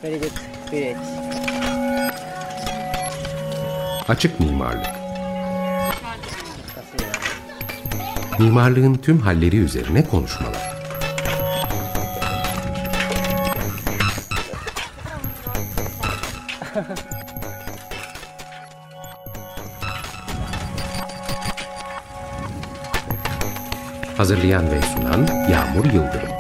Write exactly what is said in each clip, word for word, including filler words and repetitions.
Very good, great. Açık mimarlık. Mimarlığın tüm halleri üzerine konuşmalar. Hazırlayan ve sunan Yağmur Yıldırım.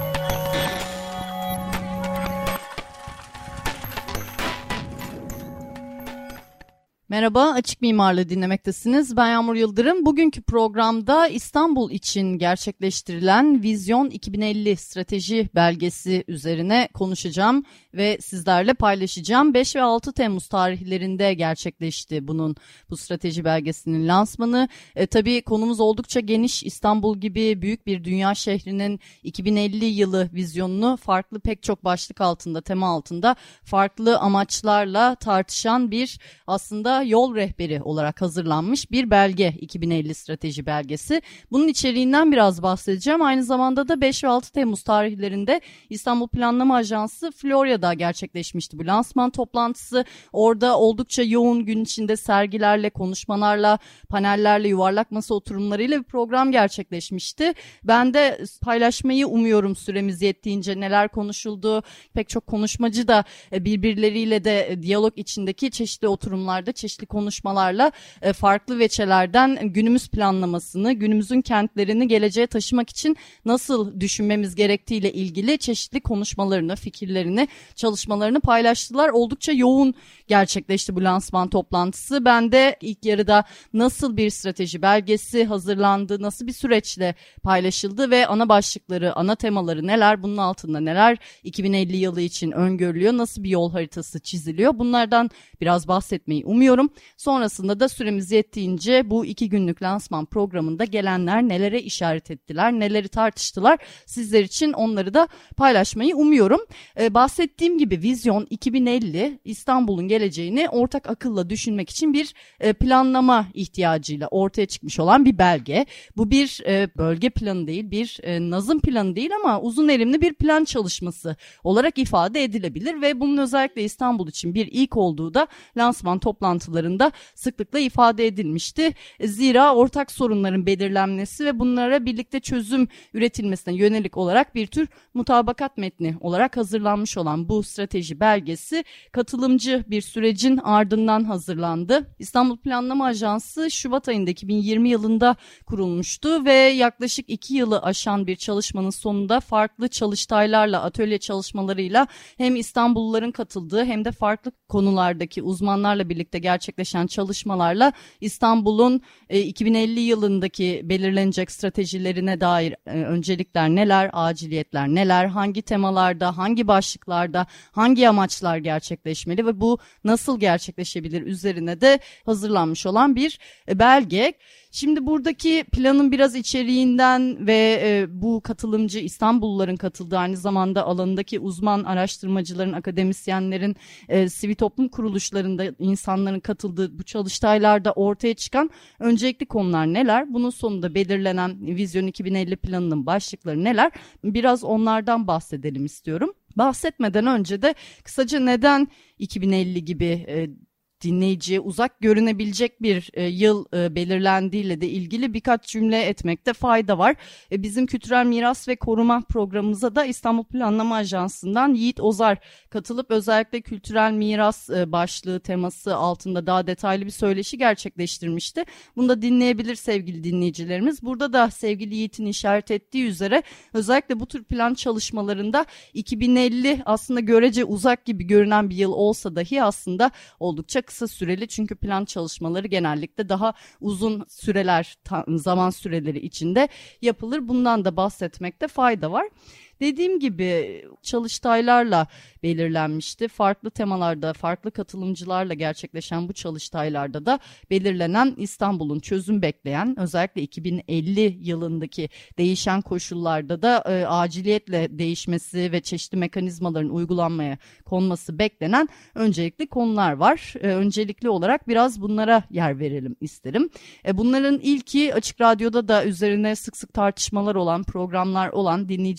Merhaba, Açık Mimarlığı dinlemektesiniz. Ben Yağmur Yıldırım. Bugünkü programda İstanbul için gerçekleştirilen Vizyon iki bin elli strateji belgesi üzerine konuşacağım ve sizlerle paylaşacağım. beş ve altı Temmuz tarihlerinde gerçekleşti bunun bu strateji belgesinin lansmanı. E, tabii konumuz oldukça geniş. İstanbul gibi büyük bir dünya şehrinin iki bin elli yılı vizyonunu farklı pek çok başlık altında, tema altında farklı amaçlarla tartışan bir aslında yol rehberi olarak hazırlanmış bir belge, iki bin elli strateji belgesi. Bunun içeriğinden biraz bahsedeceğim. Aynı zamanda da beş ve altı Temmuz tarihlerinde İstanbul Planlama Ajansı Florya'da gerçekleşmişti bu lansman toplantısı. Orada oldukça yoğun, gün içinde sergilerle, konuşmalarla, panellerle, yuvarlak masa oturumlarıyla bir program gerçekleşmişti. Ben de paylaşmayı umuyorum süremiz yettiğince neler konuşuldu. Pek çok konuşmacı da birbirleriyle de diyalog içindeki çeşitli oturumlarda, çeşitli konuşmalarla farklı veçelerden günümüz planlamasını, günümüzün kentlerini geleceğe taşımak için nasıl düşünmemiz gerektiğiyle ilgili çeşitli konuşmalarını, fikirlerini, çalışmalarını paylaştılar. Oldukça yoğun gerçekleşti bu lansman toplantısı. Ben de ilk yarıda nasıl bir strateji belgesi hazırlandı, nasıl bir süreçle paylaşıldı ve ana başlıkları, ana temaları neler, bunun altında neler iki bin elli yılı için öngörülüyor, nasıl bir yol haritası çiziliyor, bunlardan biraz bahsetmeyi umuyorum. Sonrasında da süremiz yettiğince bu iki günlük lansman programında gelenler nelere işaret ettiler, neleri tartıştılar, sizler için onları da paylaşmayı umuyorum. Ee, bahsettiğim gibi Vizyon iki bin elli İstanbul'un geleceğini ortak akılla düşünmek için bir e, planlama ihtiyacıyla ortaya çıkmış olan bir belge. Bu bir e, bölge planı değil, bir e, nazım planı değil ama uzun erimli bir plan çalışması olarak ifade edilebilir ve bunun özellikle İstanbul için bir ilk olduğu da lansman toplantılarında sıklıkla ifade edilmişti. Zira ortak sorunların belirlenmesi ve bunlara birlikte çözüm üretilmesine yönelik olarak bir tür mutabakat metni olarak hazırlanmış olan bu strateji belgesi katılımcı bir sürecin ardından hazırlandı. İstanbul Planlama Ajansı Şubat ayında iki bin yirmi yılında kurulmuştu ve yaklaşık iki yılı aşan bir çalışmanın sonunda farklı çalıştaylarla, atölye çalışmalarıyla hem İstanbulluların katıldığı hem de farklı konulardaki uzmanlarla birlikte gerçekleşen çalışmalarla İstanbul'un e, iki bin elli yılındaki belirlenecek stratejilerine dair e, öncelikler neler, aciliyetler neler, hangi temalarda, hangi başlıklarda, hangi amaçlar gerçekleşmeli ve bu nasıl gerçekleşebilir üzerine de hazırlanmış olan bir e, belge. Şimdi buradaki planın biraz içeriğinden ve e, bu katılımcı İstanbulluların katıldığı, aynı zamanda alanındaki uzman araştırmacıların, akademisyenlerin, e, sivil toplum kuruluşlarında insanların katıldığı bu çalıştaylarda ortaya çıkan öncelikli konular neler? Bunun sonunda belirlenen Vizyon iki bin elli planının başlıkları neler? Biraz onlardan bahsedelim istiyorum. Bahsetmeden önce de kısaca neden iki bin elli gibi e, dinleyiciye uzak görünebilecek bir e, yıl e, belirlendiğiyle de ilgili birkaç cümle etmekte fayda var. E, bizim Kültürel Miras ve Koruma programımıza da İstanbul Planlama Ajansı'ndan Yiğit Ozar katılıp özellikle kültürel miras e, başlığı teması altında daha detaylı bir söyleşi gerçekleştirmişti. Bunu da dinleyebilir sevgili dinleyicilerimiz. Burada da sevgili Yiğit'in işaret ettiği üzere özellikle bu tür plan çalışmalarında iki bin elli aslında görece uzak gibi görünen bir yıl olsa dahi aslında oldukça kısa süreli, çünkü plan çalışmaları genellikle daha uzun süreler, zaman süreleri içinde yapılır. Bundan da bahsetmekte fayda var. Dediğim gibi çalıştaylarla belirlenmişti. Farklı temalarda, farklı katılımcılarla gerçekleşen bu çalıştaylarda da belirlenen İstanbul'un çözüm bekleyen, özellikle iki bin elli yılındaki değişen koşullarda da e, aciliyetle değişmesi ve çeşitli mekanizmaların uygulanmaya konması beklenen öncelikli konular var. E, öncelikli olarak biraz bunlara yer verelim isterim. E, bunların ilki Açık Radyo'da da üzerine sık sık tartışmalar olan, programlar olan, dinleyicilerimizin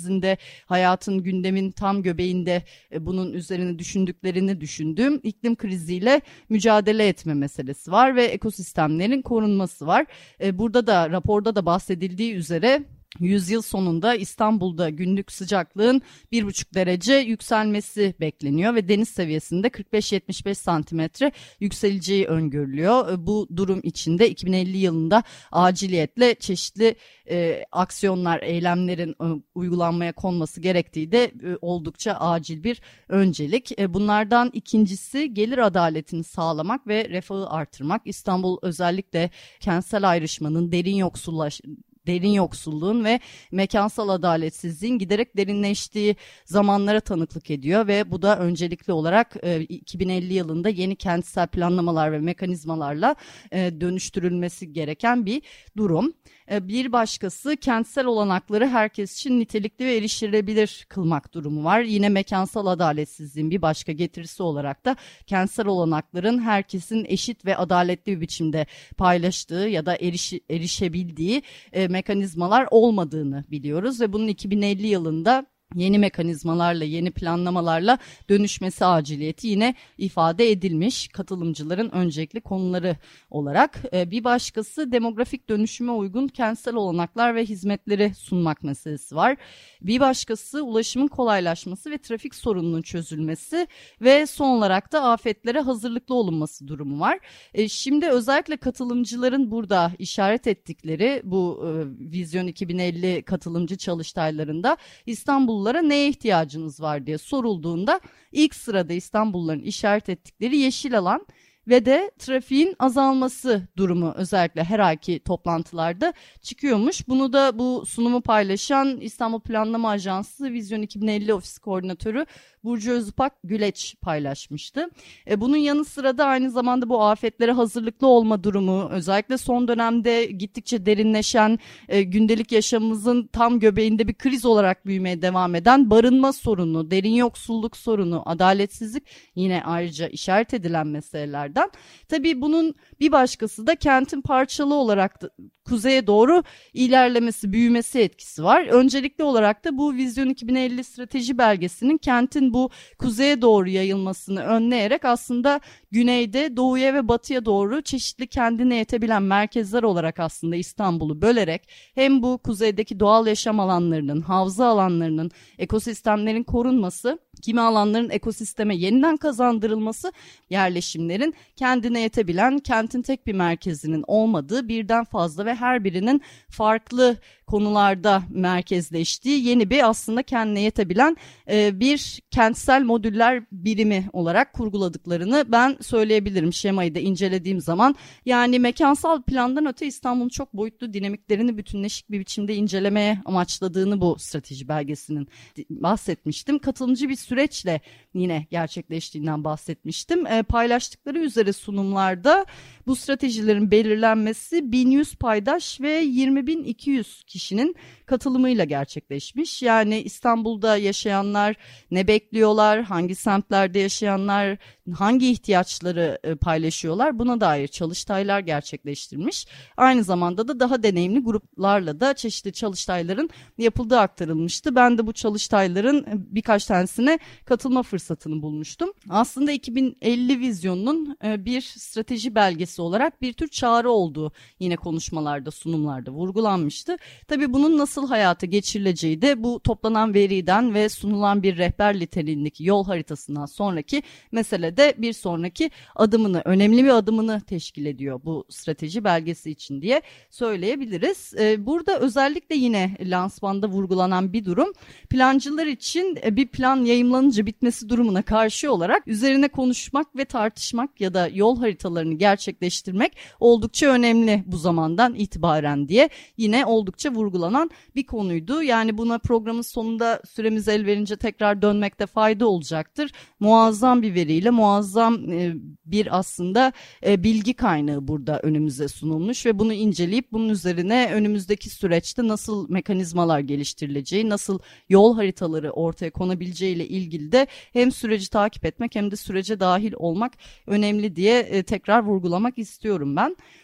merkezinde, hayatın, gündemin tam göbeğinde e, bunun üzerine düşündüklerini düşündüğüm iklim kriziyle mücadele etme meselesi var ve ekosistemlerin korunması var. E, burada da raporda da bahsedildiği üzere yüzyıl sonunda İstanbul'da günlük sıcaklığın bir buçuk derece yükselmesi bekleniyor ve deniz seviyesinde kırk beş yetmiş beş santimetre yükseleceği öngörülüyor. Bu durum içinde iki bin elli yılında aciliyetle çeşitli e, aksiyonlar, eylemlerin e, uygulanmaya konması gerektiği de e, oldukça acil bir öncelik. E, bunlardan ikincisi gelir adaletini sağlamak ve refahı artırmak. İstanbul özellikle kentsel ayrışmanın, derin yoksullaş derin yoksulluğun ve mekansal adaletsizliğin giderek derinleştiği zamanlara tanıklık ediyor ve bu da öncelikli olarak e, iki bin elli yılında yeni kentsel planlamalar ve mekanizmalarla e, dönüştürülmesi gereken bir durum. E, bir başkası kentsel olanakları herkes için nitelikli ve erişilebilir kılmak durumu var. Yine mekansal adaletsizliğin bir başka getirisi olarak da kentsel olanakların herkesin eşit ve adaletli bir biçimde paylaştığı ya da eriş, erişebildiği e, mekanizmalar olmadığını biliyoruz ve bunun iki bin elli yılında yeni mekanizmalarla, yeni planlamalarla dönüşmesi aciliyeti yine ifade edilmiş katılımcıların öncelikli konuları olarak. Bir başkası demografik dönüşüme uygun kentsel olanaklar ve hizmetleri sunmak meselesi var. Bir başkası ulaşımın kolaylaşması ve trafik sorununun çözülmesi ve son olarak da afetlere hazırlıklı olunması durumu var. Şimdi özellikle katılımcıların burada işaret ettikleri bu Vizyon iki bin elli katılımcı çalıştaylarında İstanbul İstanbullulara neye ihtiyacınız var diye sorulduğunda ilk sırada İstanbulluların işaret ettikleri yeşil alan ve de trafiğin azalması durumu özellikle her ayki toplantılarda çıkıyormuş. Bunu da bu sunumu paylaşan İstanbul Planlama Ajansı Vizyon iki bin elli Ofis Koordinatörü Burcu Özüpak Güleç paylaşmıştı. E, bunun yanı sıra da aynı zamanda bu afetlere hazırlıklı olma durumu, özellikle son dönemde gittikçe derinleşen, e, gündelik yaşamımızın tam göbeğinde bir kriz olarak büyümeye devam eden barınma sorunu, derin yoksulluk sorunu, adaletsizlik yine ayrıca işaret edilen meselelerden. Tabii bunun bir başkası da kentin parçalı olarak da kuzeye doğru ilerlemesi, büyümesi etkisi var. Öncelikli olarak da bu Vizyon iki bin elli strateji belgesinin kentin bu kuzeye doğru yayılmasını önleyerek aslında güneyde doğuya ve batıya doğru çeşitli kendine yetebilen merkezler olarak aslında İstanbul'u bölerek hem bu kuzeydeki doğal yaşam alanlarının, havza alanlarının, ekosistemlerin korunması, kimi alanların ekosisteme yeniden kazandırılması, yerleşimlerin kendine yetebilen, kentin tek bir merkezinin olmadığı, birden fazla ve her birinin farklı konularda merkezleştiği yeni bir aslında kendine yetebilen e, bir kentsel modüller birimi olarak kurguladıklarını ben söyleyebilirim şemayı da incelediğim zaman. Yani mekansal plandan öte İstanbul'un çok boyutlu dinamiklerini bütünleşik bir biçimde incelemeye amaçladığını bu strateji belgesinin bahsetmiştim. Katılımcı bir süreçle yine gerçekleştiğinden bahsetmiştim. E, paylaştıkları üzere sunumlarda bu stratejilerin belirlenmesi bin yüz paydaş ve yirmi bin iki yüz kişinin katılımıyla gerçekleşmiş. Yani İstanbul'da yaşayanlar ne bekliyorlar, hangi semtlerde yaşayanlar hangi ihtiyaçları paylaşıyorlar, buna dair çalıştaylar gerçekleştirmiş. Aynı zamanda da daha deneyimli gruplarla da çeşitli çalıştayların yapıldığı aktarılmıştı. Ben de bu çalıştayların birkaç tanesine katılma fırsatını bulmuştum. Aslında iki bin elli vizyonunun bir strateji belgesi olarak bir tür çağrı olduğu yine konuşmalarda, sunumlarda vurgulanmıştı. Tabii bunun nasıl hayata geçirileceği de bu toplanan veriden ve sunulan bir rehber niteliğindeki yol haritasından sonraki meselede bir sonraki adımını, önemli bir adımını teşkil ediyor bu strateji belgesi için diye söyleyebiliriz. Burada özellikle yine lansmanda vurgulanan bir durum, plancılar için bir plan yayımlanınca bitmesi durumuna karşı olarak üzerine konuşmak ve tartışmak ya da yol haritalarını gerçekleştirmek oldukça önemli bu zamandan itibaren diye yine oldukça vurgulanan bir konuydu. Yani buna programın sonunda süremiz el verince tekrar dönmekte fayda olacaktır. Muazzam bir veriyle muazzam e, bir aslında e, bilgi kaynağı burada önümüze sunulmuş ve bunu inceleyip bunun üzerine önümüzdeki süreçte nasıl mekanizmalar geliştirileceği, nasıl yol haritaları ortaya konabileceği ile ilgili de hem süreci takip etmek hem de sürece dahil olmak önemli diye e, tekrar vurgulamak istiyorum ben.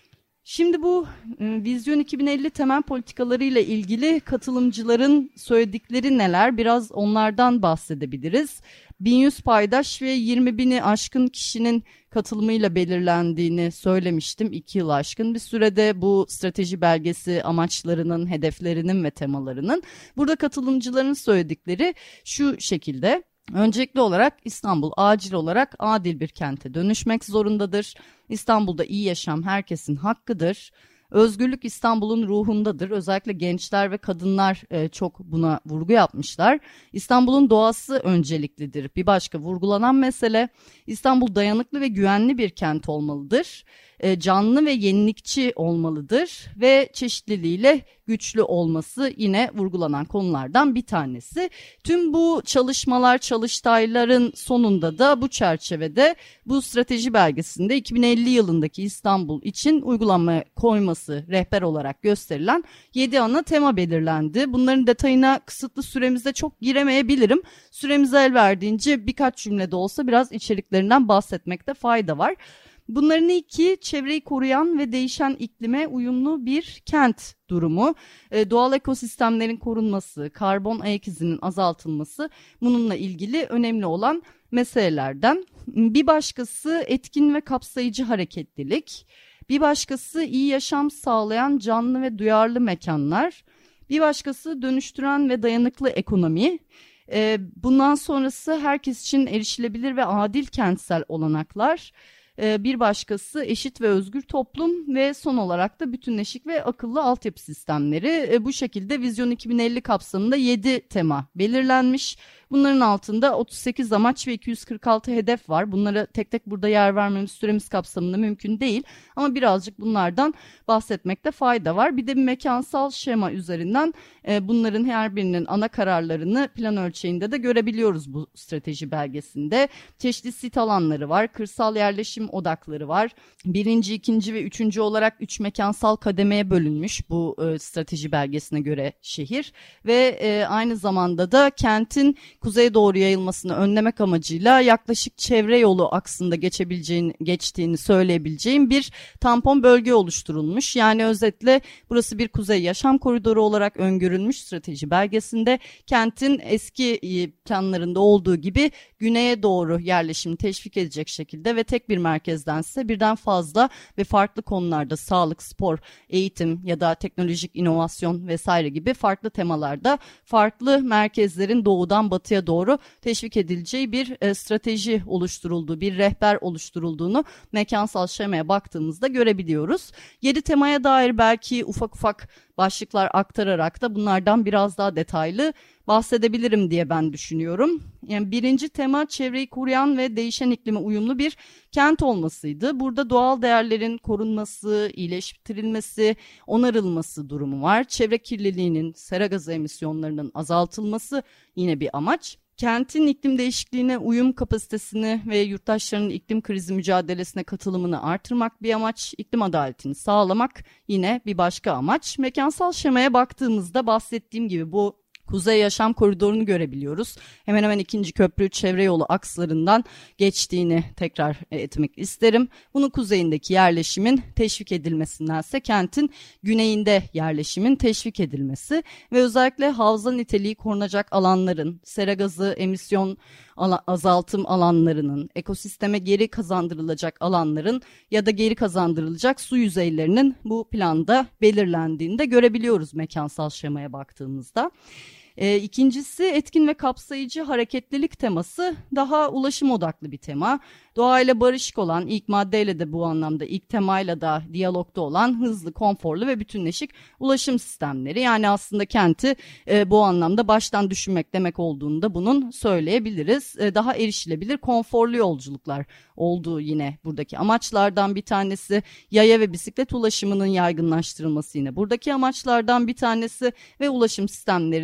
Şimdi bu e, Vizyon iki bin elli temel politikalarıyla ilgili katılımcıların söyledikleri neler? Biraz onlardan bahsedebiliriz. bin yüz paydaş ve yirmi bini aşkın kişinin katılımıyla belirlendiğini söylemiştim. iki yıl aşkın bir sürede bu strateji belgesi amaçlarının, hedeflerinin ve temalarının. Burada katılımcıların söyledikleri şu şekilde. Öncelikli olarak İstanbul acil olarak adil bir kente dönüşmek zorundadır. İstanbul'da iyi yaşam herkesin hakkıdır. Özgürlük İstanbul'un ruhundadır. Özellikle gençler ve kadınlar e, çok buna vurgu yapmışlar. İstanbul'un doğası önceliklidir. Bir başka vurgulanan mesele İstanbul dayanıklı ve güvenli bir kent olmalıdır. E, canlı ve yenilikçi olmalıdır ve çeşitliliğiyle güçlü olması yine vurgulanan konulardan bir tanesi. Tüm bu çalışmalar, çalıştayların sonunda da bu çerçevede bu strateji belgesinde iki bin elli yılındaki İstanbul için uygulamaya koyması rehber olarak gösterilen yedi ana tema belirlendi. Bunların detayına kısıtlı süremizde çok giremeyebilirim. Süremize el verdiğince birkaç cümlede olsa biraz içeriklerinden bahsetmekte fayda var. Bunların ilki çevreyi koruyan ve değişen iklime uyumlu bir kent durumu, e, doğal ekosistemlerin korunması, karbon ayak izinin azaltılması bununla ilgili önemli olan meselelerden. Bir başkası etkin ve kapsayıcı hareketlilik, bir başkası iyi yaşam sağlayan canlı ve duyarlı mekanlar, bir başkası dönüştüren ve dayanıklı ekonomi. E, bundan sonrası herkes için erişilebilir ve adil kentsel olanaklar. Bir başkası eşit ve özgür toplum ve son olarak da bütünleşik ve akıllı altyapı sistemleri. Bu şekilde Vizyon iki bin elli kapsamında yedi tema belirlenmiş. Bunların altında otuz sekiz amaç ve iki yüz kırk altı hedef var. Bunlara tek tek burada yer vermemiz süremiz kapsamında mümkün değil. Ama birazcık bunlardan bahsetmekte fayda var. Bir de bir mekansal şema üzerinden bunların her birinin ana kararlarını plan ölçeğinde de görebiliyoruz bu strateji belgesinde. Çeşitli sit alanları var, kırsal yerleşim odakları var. Birinci, ikinci ve üçüncü olarak üç mekansal kademeye bölünmüş bu e, strateji belgesine göre şehir ve e, aynı zamanda da kentin kuzeye doğru yayılmasını önlemek amacıyla yaklaşık çevre yolu aksında geçebileceğini, geçtiğini söyleyebileceğim bir tampon bölge oluşturulmuş. Yani özetle burası bir kuzey yaşam koridoru olarak öngörülmüş strateji belgesinde kentin eski planlarında olduğu gibi güneye doğru yerleşimi teşvik edecek şekilde ve tek bir merkezdense birden fazla ve farklı konularda sağlık, spor, eğitim ya da teknolojik inovasyon vesaire gibi farklı temalarda farklı merkezlerin doğudan batıya doğru teşvik edileceği bir e, strateji oluşturulduğu, bir rehber oluşturulduğunu mekansal şemaya baktığımızda görebiliyoruz. Yedi temaya dair belki ufak ufak başlıklar aktararak da bunlardan biraz daha detaylı bahsedebilirim diye ben düşünüyorum. Yani birinci tema çevreyi koruyan ve değişen iklime uyumlu bir kent olmasıydı. Burada doğal değerlerin korunması, iyileştirilmesi, onarılması durumu var. Çevre kirliliğinin, sera gazı emisyonlarının azaltılması yine bir amaç. Kentin iklim değişikliğine uyum kapasitesini ve yurttaşların iklim krizi mücadelesine katılımını artırmak bir amaç, iklim adaletini sağlamak yine bir başka amaç. Mekansal şemaya baktığımızda bahsettiğim gibi bu Kuzey Yaşam Koridoru'nu görebiliyoruz. Hemen hemen ikinci köprü çevre yolu akslarından geçtiğini tekrar etmek isterim. Bunun kuzeyindeki yerleşimin teşvik edilmesindense kentin güneyinde yerleşimin teşvik edilmesi ve özellikle havza niteliği korunacak alanların, sera gazı emisyon azaltım alanlarının, ekosisteme geri kazandırılacak alanların ya da geri kazandırılacak su yüzeylerinin bu planda belirlendiğini de görebiliyoruz mekansal şemaya baktığımızda. E, ikincisi etkin ve kapsayıcı hareketlilik teması daha ulaşım odaklı bir tema. Doğayla barışık olan, ilk maddeyle de bu anlamda ilk temayla da diyalogda olan hızlı, konforlu ve bütünleşik ulaşım sistemleri. Yani aslında kenti e, bu anlamda baştan düşünmek demek olduğunu da bunun söyleyebiliriz. E, daha erişilebilir, konforlu yolculuklar olduğu yine buradaki amaçlardan bir tanesi. Yaya ve bisiklet ulaşımının yaygınlaştırılması yine buradaki amaçlardan bir tanesi ve ulaşım sistemlerinin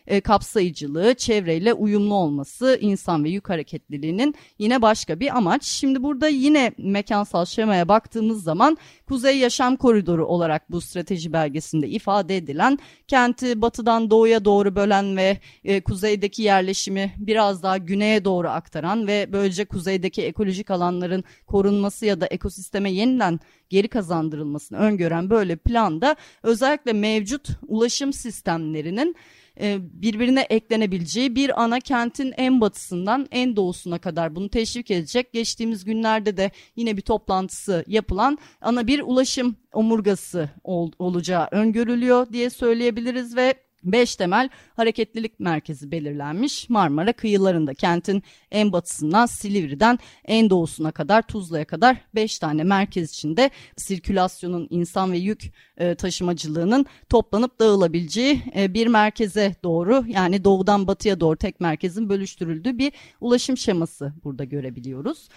e, kapsayıcılığı, çevreyle uyumlu olması, insan ve yük hareketliliğinin yine başka bir amaç. Şimdi burada yine mekansal şemaya baktığımız zaman Kuzey Yaşam Koridoru olarak bu strateji belgesinde ifade edilen, kenti batıdan doğuya doğru bölen ve e, kuzeydeki yerleşimi biraz daha güneye doğru aktaran ve böylece kuzeydeki ekolojik alanların korunması ya da ekosisteme yeniden geri kazandırılmasını öngören böyle planda özellikle mevcut ulaşım sistemlerinin birbirine eklenebileceği bir ana kentin en batısından en doğusuna kadar bunu teşvik edecek, geçtiğimiz günlerde de yine bir toplantısı yapılan ana bir ulaşım omurgası ol, olacağı öngörülüyor diye söyleyebiliriz ve beş temel hareketlilik merkezi belirlenmiş. Marmara kıyılarında kentin en batısından Silivri'den en doğusuna kadar Tuzla'ya kadar beş tane merkez içinde sirkülasyonun, insan ve yük e, taşımacılığının toplanıp dağılabileceği e, bir merkeze doğru, yani doğudan batıya doğru tek merkezin bölüştürüldüğü bir ulaşım şeması burada görebiliyoruz.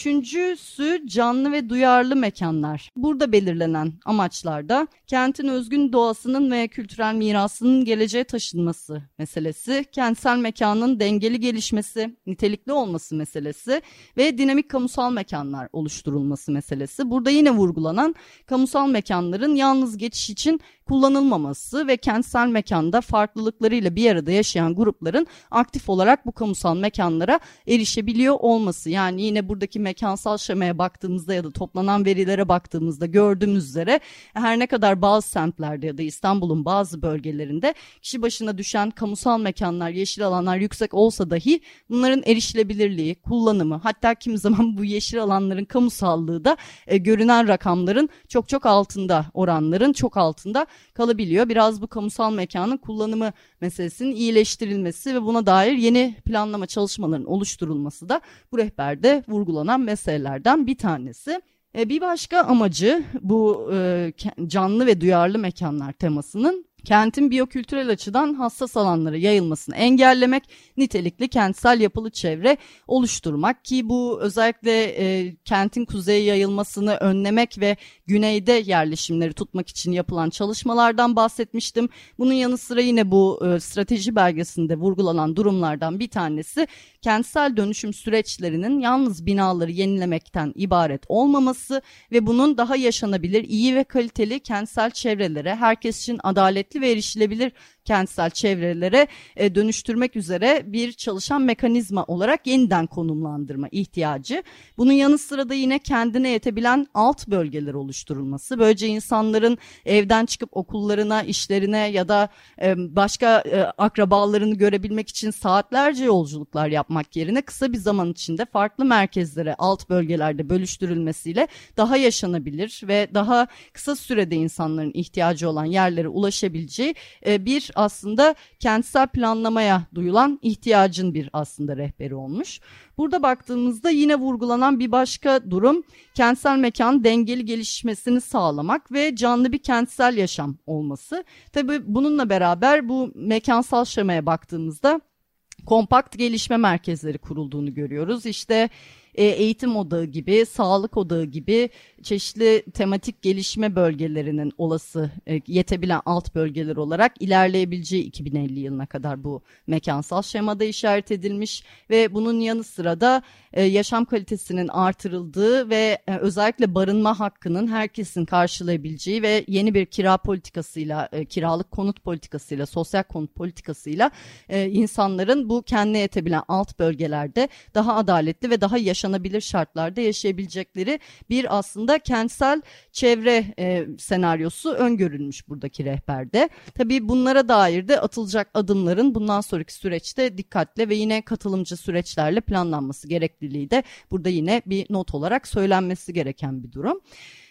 Üçüncüsü canlı ve duyarlı mekanlar. Burada belirlenen amaçlarda kentin özgün doğasının ve kültürel mirasının geleceğe taşınması meselesi, kentsel mekanın dengeli gelişmesi, nitelikli olması meselesi ve dinamik kamusal mekanlar oluşturulması meselesi. Burada yine vurgulanan kamusal mekanların yalnız geçiş için kullanılmaması ve kentsel mekanda farklılıklarıyla bir arada yaşayan grupların aktif olarak bu kamusal mekanlara erişebiliyor olması. Yani yine buradaki mekansal şemaya baktığımızda ya da toplanan verilere baktığımızda gördüğümüz üzere her ne kadar bazı semtlerde ya da İstanbul'un bazı bölgelerinde kişi başına düşen kamusal mekanlar, yeşil alanlar yüksek olsa dahi bunların erişilebilirliği, kullanımı, hatta kimi zaman bu yeşil alanların kamusallığı da e, görünen rakamların çok çok altında, oranların çok altında kalabiliyor. Biraz bu kamusal mekanın kullanımı meselesinin iyileştirilmesi ve buna dair yeni planlama çalışmalarının oluşturulması da bu rehberde vurgulanan meselelerden bir tanesi. Bir başka amacı bu canlı ve duyarlı mekanlar temasının kentin biyokültürel açıdan hassas alanlara yayılmasını engellemek, nitelikli kentsel yapılı çevre oluşturmak ki bu özellikle e, kentin kuzeye yayılmasını önlemek ve güneyde yerleşimleri tutmak için yapılan çalışmalardan bahsetmiştim. Bunun yanı sıra yine bu e, strateji belgesinde vurgulanan durumlardan bir tanesi kentsel dönüşüm süreçlerinin yalnız binaları yenilemekten ibaret olmaması ve bunun daha yaşanabilir, iyi ve kaliteli kentsel çevrelere, herkes için adaletli ve erişilebilir kentsel çevrelere e, dönüştürmek üzere bir çalışan mekanizma olarak yeniden konumlandırma ihtiyacı. Bunun yanı sıra da yine kendine yetebilen alt bölgeler oluşturulması. Böylece insanların evden çıkıp okullarına, işlerine ya da e, başka e, akrabalarını görebilmek için saatlerce yolculuklar yapmak yerine kısa bir zaman içinde farklı merkezlere, alt bölgelerde bölüştürülmesiyle daha yaşanabilir ve daha kısa sürede insanların ihtiyacı olan yerlere ulaşabileceği e, bir aslında kentsel planlamaya duyulan ihtiyacın bir aslında rehberi olmuş. Burada baktığımızda yine vurgulanan bir başka durum kentsel mekanın dengeli gelişmesini sağlamak ve canlı bir kentsel yaşam olması. Tabii bununla beraber bu mekansal şemaya baktığımızda kompakt gelişme merkezleri kurulduğunu görüyoruz. İşte eğitim odağı gibi, sağlık odağı gibi çeşitli tematik gelişme bölgelerinin olası yetebilen alt bölgeler olarak ilerleyebileceği iki bin elli yılına kadar bu mekansal şemada işaret edilmiş ve bunun yanı sıra da yaşam kalitesinin artırıldığı ve özellikle barınma hakkının herkesin karşılayabileceği ve yeni bir kira politikasıyla, kiralık konut politikasıyla, sosyal konut politikasıyla insanların bu kendine yetebilen alt bölgelerde daha adaletli ve daha yaşanabilir şartlarda yaşayabilecekleri bir aslında kentsel çevre e, senaryosu öngörülmüş buradaki rehberde. Tabii bunlara dair de atılacak adımların bundan sonraki süreçte dikkatle ve yine katılımcı süreçlerle planlanması gerekliliği de burada yine bir not olarak söylenmesi gereken bir durum.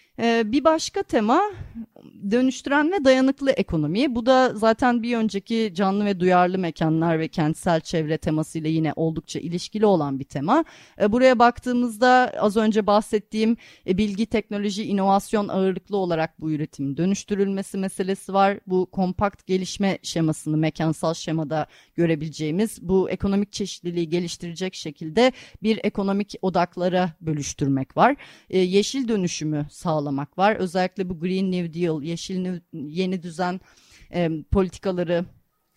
Bir başka tema dönüştüren ve dayanıklı ekonomi. Bu da zaten bir önceki canlı ve duyarlı mekanlar ve kentsel çevre temasıyla yine oldukça ilişkili olan bir tema. Buraya baktığımızda az önce bahsettiğim bilgi, teknoloji, inovasyon ağırlıklı olarak bu üretimin dönüştürülmesi meselesi var. Bu kompakt gelişme şemasını mekansal şemada görebileceğimiz bu ekonomik çeşitliliği geliştirecek şekilde bir ekonomik odaklara bölüştürmek var. Yeşil dönüşümü sağlamak var. Özellikle bu Green New Deal, yeşil yeni düzen e, politikaları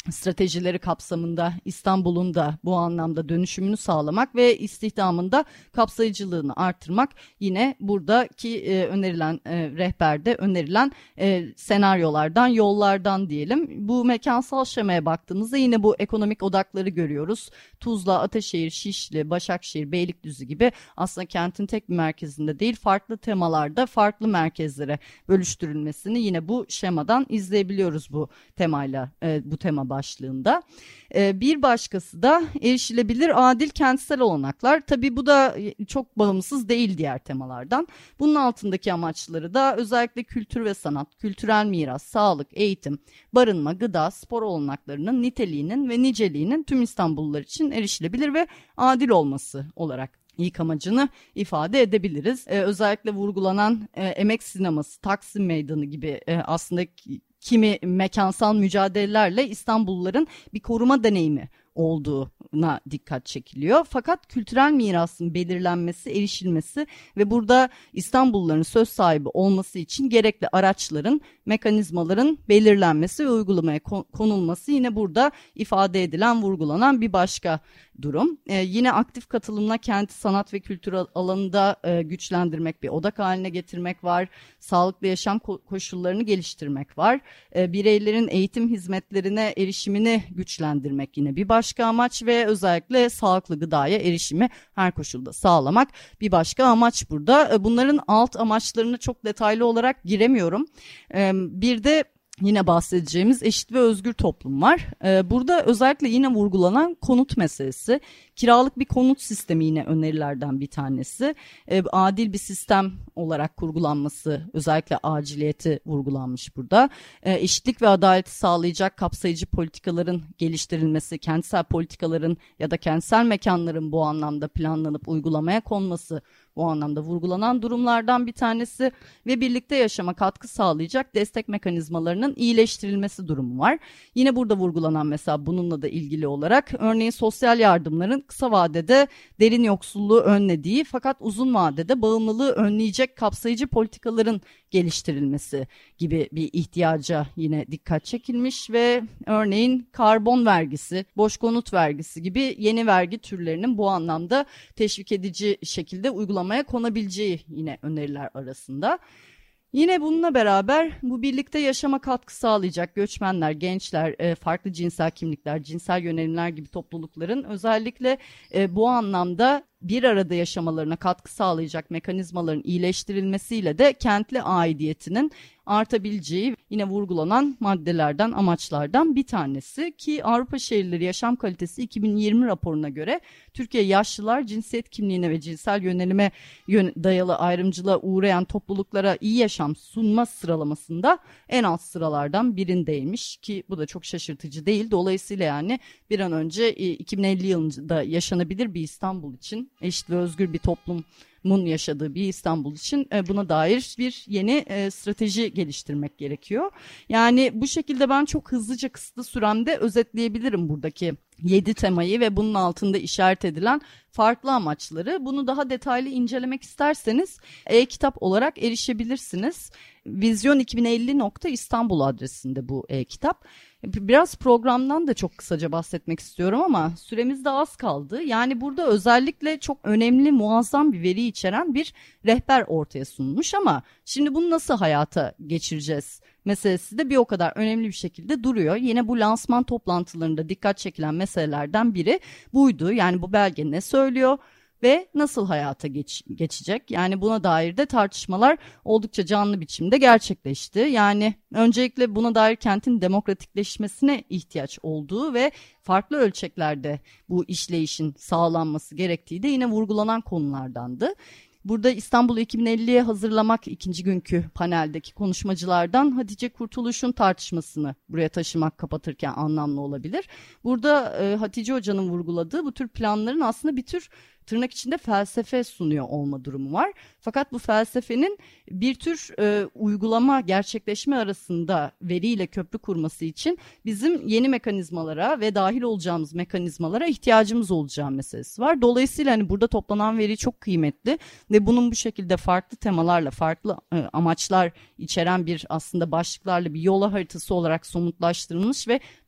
stratejileri kapsamında İstanbul'un da bu anlamda dönüşümünü sağlamak ve istihdamında kapsayıcılığını artırmak yine buradaki e, önerilen e, rehberde önerilen e, senaryolardan, yollardan diyelim. Bu mekansal şemaya baktığımızda yine bu ekonomik odakları görüyoruz. Tuzla, Ataşehir, Şişli, Başakşehir, Beylikdüzü gibi aslında kentin tek bir merkezinde değil, farklı temalarda farklı merkezlere bölüştürülmesini yine bu şemadan izleyebiliyoruz bu temayla, e, bu tema başlığında. E, bir başkası da erişilebilir, adil kentsel olanaklar. Tabii bu da çok bağımsız değil diğer temalardan. Bunun altındaki amaçları da özellikle kültür ve sanat, kültürel miras, sağlık, eğitim, barınma, gıda, spor olanaklarının niteliğinin ve niceliğinin tüm İstanbullular için erişilebilir ve adil olması olarak İlk amacını ifade edebiliriz. Ee, özellikle vurgulanan e, emek sineması, Taksim Meydanı gibi e, aslında kimi mekansal mücadelelerle İstanbulluların bir koruma deneyimi olduğuna dikkat çekiliyor. Fakat kültürel mirasın belirlenmesi, erişilmesi ve burada İstanbulluların söz sahibi olması için gerekli araçların, mekanizmaların belirlenmesi ve uygulamaya konulması yine burada ifade edilen, vurgulanan bir başka durum. Ee, yine aktif katılımla kenti sanat ve kültür alanında e, güçlendirmek, bir odak haline getirmek var. Sağlıklı yaşam ko- koşullarını geliştirmek var. E, bireylerin eğitim hizmetlerine erişimini güçlendirmek yine bir başka amaç ve özellikle sağlıklı gıdaya erişimi her koşulda sağlamak bir başka amaç burada. E, bunların alt amaçlarını çok detaylı olarak giremiyorum. E, bir de yine bahsedeceğimiz eşit ve özgür toplum var. Ee, burada özellikle yine vurgulanan konut meselesi. Kiralık bir konut sistemi yine önerilerden bir tanesi. Ee, adil bir sistem olarak kurgulanması, özellikle aciliyeti vurgulanmış burada. Ee, eşitlik ve adaleti sağlayacak kapsayıcı politikaların geliştirilmesi, kentsel politikaların ya da kentsel mekanların bu anlamda planlanıp uygulamaya konması bu anlamda vurgulanan durumlardan bir tanesi ve birlikte yaşama katkı sağlayacak destek mekanizmalarının iyileştirilmesi durumu var. Yine burada vurgulanan mesela bununla da ilgili olarak örneğin sosyal yardımların kısa vadede derin yoksulluğu önlediği fakat uzun vadede bağımlılığı önleyecek kapsayıcı politikaların geliştirilmesi gibi bir ihtiyaca yine dikkat çekilmiş ve örneğin karbon vergisi, boş konut vergisi gibi yeni vergi türlerinin bu anlamda teşvik edici şekilde uygulamaya konabileceği yine öneriler arasında. Yine bununla beraber bu birlikte yaşama katkı sağlayacak göçmenler, gençler, farklı cinsel kimlikler, cinsel yönelimler gibi toplulukların özellikle bu anlamda bir arada yaşamalarına katkı sağlayacak mekanizmaların iyileştirilmesiyle de kentli aidiyetinin artabileceği yine vurgulanan maddelerden, amaçlardan bir tanesi ki Avrupa Şehirleri Yaşam Kalitesi iki bin yirmi raporuna göre Türkiye yaşlılar cinsiyet kimliğine ve cinsel yönelime dayalı ayrımcılığa uğrayan topluluklara iyi yaşam sunma sıralamasında en alt sıralardan birindeymiş ki bu da çok şaşırtıcı değil. Dolayısıyla yani bir an önce iki bin elli yılında yaşanabilir bir İstanbul için, eşit ve özgür bir toplumun yaşadığı bir İstanbul için buna dair bir yeni strateji geliştirmek gerekiyor. Yani bu şekilde ben çok hızlıca kısıtlı süremde özetleyebilirim buradaki yedi temayı ve bunun altında işaret edilen farklı amaçları. Bunu daha detaylı incelemek isterseniz e-kitap olarak erişebilirsiniz. vizyon iki bin elli nokta istanbul adresinde bu e-kitap. Biraz programdan da çok kısaca bahsetmek istiyorum ama süremiz de az kaldı. Yani burada özellikle çok önemli, muazzam bir veri içeren bir rehber ortaya sunmuş ama şimdi bunu nasıl hayata geçireceğiz meselesi de bir o kadar önemli bir şekilde duruyor. Yine bu lansman toplantılarında dikkat çekilen meselelerden biri buydu. Yani bu belge ne söylüyor ve nasıl hayata geç, geçecek? Yani buna dair de tartışmalar oldukça canlı biçimde gerçekleşti. Yani öncelikle buna dair kentin demokratikleşmesine ihtiyaç olduğu ve farklı ölçeklerde bu işleyişin sağlanması gerektiği de yine vurgulanan konulardandı. Burada İstanbul iki bin elliye hazırlamak ikinci günkü paneldeki konuşmacılardan Hatice Kurtuluş'un tartışmasını buraya taşımak kapatırken anlamlı olabilir. Burada e, Hatice Hoca'nın vurguladığı bu tür planların aslında bir tür tırnak içinde felsefe sunuyor olma durumu var. Fakat bu felsefenin bir tür e, uygulama, gerçekleşme arasında veriyle köprü kurması için bizim yeni mekanizmalara ve dahil olacağımız mekanizmalara ihtiyacımız olacağı meselesi var. Dolayısıyla hani burada toplanan veri çok kıymetli ve bunun bu şekilde farklı temalarla, farklı e, amaçlar içeren bir aslında başlıklarla bir yola haritası olarak somutlaştırılmış ve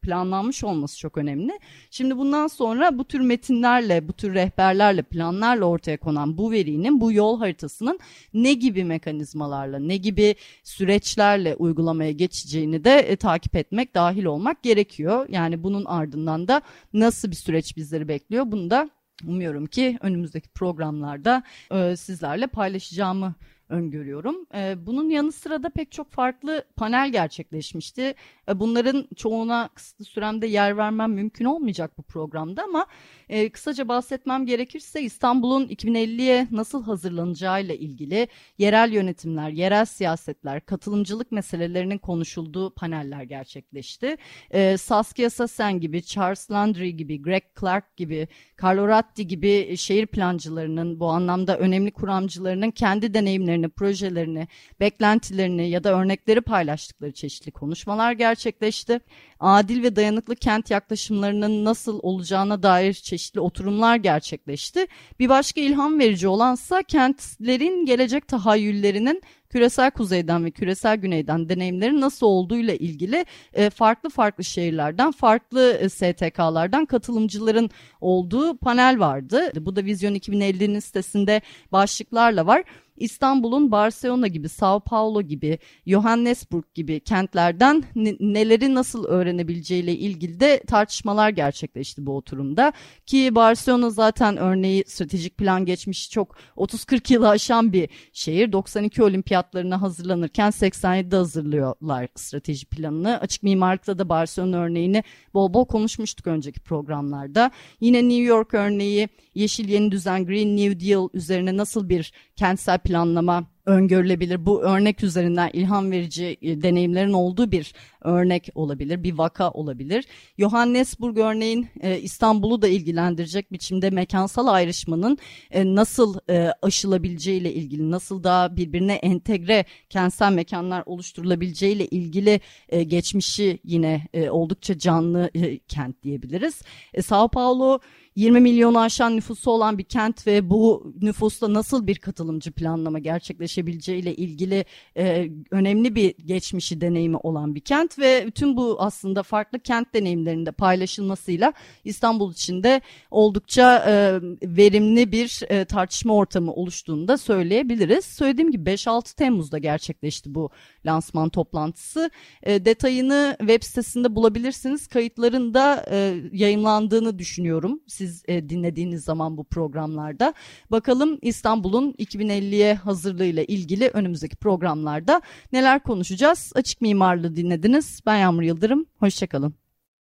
planlanmış olması çok önemli. Şimdi bundan sonra bu tür metinlerle, bu tür rehberlerle, planlarla ortaya konan bu verinin, bu yol haritasının ne gibi mekanizmalarla, ne gibi süreçlerle uygulamaya geçeceğini de e, takip etmek, dahil olmak gerekiyor. Yani bunun ardından da nasıl bir süreç bizleri bekliyor, bunu da umuyorum ki önümüzdeki programlarda e, sizlerle paylaşacağımı öngörüyorum. E, bunun yanı sıra da pek çok farklı panel gerçekleşmişti. E, bunların çoğuna kısıtlı süremde yer vermem mümkün olmayacak bu programda ama e, kısaca bahsetmem gerekirse İstanbul'un iki bin elliye nasıl hazırlanacağıyla ilgili yerel yönetimler, yerel siyasetler, katılımcılık meselelerinin konuşulduğu paneller gerçekleşti. E, Saskia Sassen gibi, Charles Landry gibi, Greg Clark gibi, Carlo Ratti gibi şehir plancılarının, bu anlamda önemli kuramcılarının kendi deneyimlerini, projelerini, beklentilerini ya da örnekleri paylaştıkları çeşitli konuşmalar gerçekleşti. Adil ve dayanıklı kent yaklaşımlarının nasıl olacağına dair çeşitli oturumlar gerçekleşti. Bir başka ilham verici olansa kentlerin gelecek tahayyüllerinin küresel kuzeyden ve küresel güneyden deneyimlerin nasıl olduğuyla ilgili farklı farklı şehirlerden, farklı S T K'lardan katılımcıların olduğu panel vardı. Bu da Vizyon iki bin ellinin sitesinde başlıklarla var. İstanbul'un Barcelona gibi, Sao Paulo gibi, Johannesburg gibi kentlerden neleri nasıl öğrenebileceğiyle ilgili de tartışmalar gerçekleşti bu oturumda. Ki Barcelona zaten örneği stratejik plan geçmişi çok otuz kırk yılı aşan bir şehir. doksan iki olimpiyatlarına hazırlanırken seksen yedide hazırlıyorlar strateji planını. Açık mimarlıkta da Barcelona örneğini bol bol konuşmuştuk önceki programlarda. Yine New York örneği, Yeşil Yeni Düzen, Green New Deal üzerine nasıl bir kentsel planlama öngörülebilir? Bu örnek üzerinden ilham verici deneyimlerin olduğu bir örnek olabilir, bir vaka olabilir. Johannesburg örneğin e, İstanbul'u da ilgilendirecek biçimde mekansal ayrışmanın e, nasıl e, aşılabileceğiyle ilgili, nasıl daha birbirine entegre kentsel mekanlar oluşturulabileceğiyle ilgili e, geçmişi yine e, oldukça canlı e, kent diyebiliriz. E, Sao Paulo yirmi milyonu aşan nüfusu olan bir kent ve bu nüfusta nasıl bir katılımcı planlama gerçekleşebileceğiyle ilgili e, önemli bir geçmişi, deneyimi olan bir kent ve tüm bu aslında farklı kent deneyimlerinde paylaşılmasıyla İstanbul için de oldukça e, verimli bir e, tartışma ortamı oluştuğunu da söyleyebiliriz. Söylediğim gibi beş altı Temmuz'da gerçekleşti bu lansman toplantısı. E, detayını web sitesinde bulabilirsiniz. Kayıtların da e, yayımlandığını düşünüyorum siz e, dinlediğiniz zaman bu programlarda. Bakalım İstanbul'un iki bin elliye hazırlığıyla ilgili önümüzdeki programlarda neler konuşacağız? Açık Mimarlığı dinlediniz. Ben Yağmur Yıldırım. Hoşçakalın.